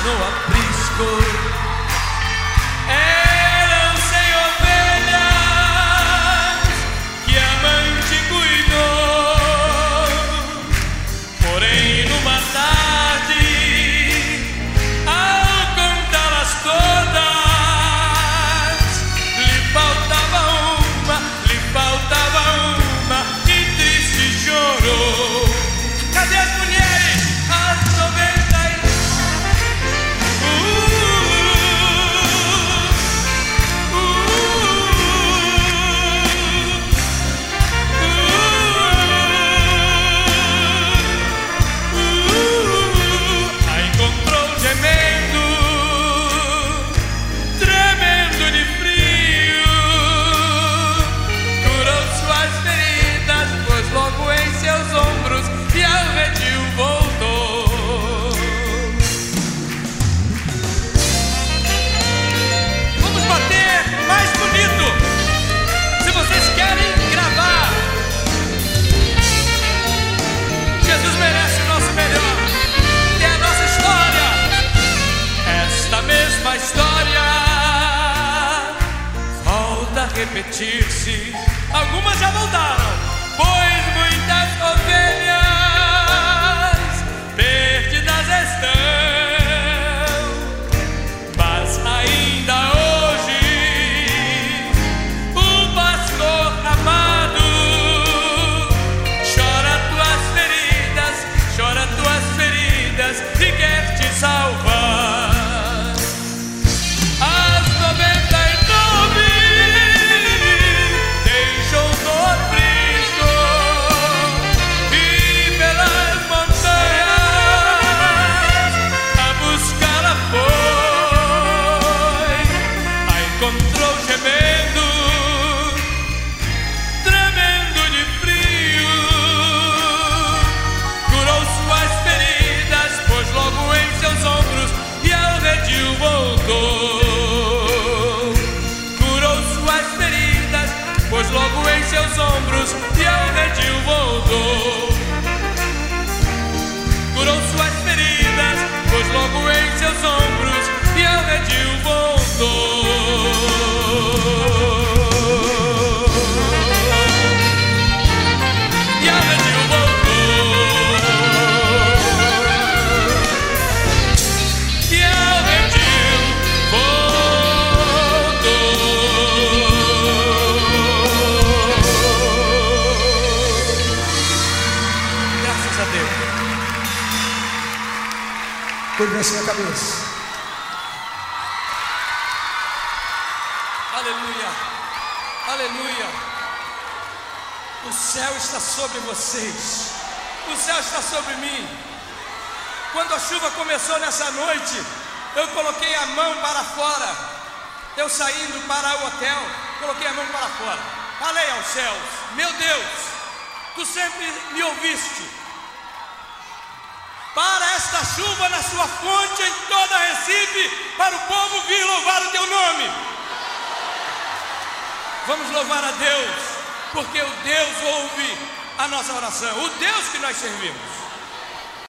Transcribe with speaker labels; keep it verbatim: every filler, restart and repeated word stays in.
Speaker 1: no aprisco. Eram cem ovelhas que a mãe te cuidou. Porém, numa tarde, ao contá-las todas, lhe faltava uma, lhe faltava uma, e triste chorou. Cadê as mulheres? As noventa e... Uh, uh, uh, uh, uh, a encontrou gemendo, tremendo de frio, curou suas feridas, pôs logo em seus ombros e ao redil voltou. Vamos bater mais bonito. Se vocês querem gravar, Jesus merece o nosso melhor. É a nossa história. Esta mesma história volta a repetir-se. Algumas já voltaram, pois muitas ovelhas perdidas estão, mas ainda hoje o pastor amado chora tuas feridas, chora tuas feridas e quer te salvar. As noventa e nove deixou no aprisco e pelas montanhas a buscá-la foi. A encontrou gemendo, tremendo de frio, curou suas feridas, pôs logo em seus ombros e ao redil voltou. Curou suas feridas, pôs logo em seus ombros e ao redil voltou. Curou suas feridas, pôs logo em seus ombros e ao redil voltou. E ao redil voltou. E ao redil voltou. Graças a Deus.
Speaker 2: Curva assim a cabeça.
Speaker 1: Aleluia, aleluia. O céu está sobre vocês, o céu está sobre mim. Quando a chuva começou nessa noite, eu coloquei a mão para fora. Eu saindo para o hotel, coloquei a mão para fora. Falei aos céus: meu Deus, tu sempre me ouviste. Para esta chuva na sua fonte em toda Recife, para o povo vir louvar o teu nome. Vamos louvar a Deus, porque o Deus ouve a nossa oração, o Deus que nós servimos.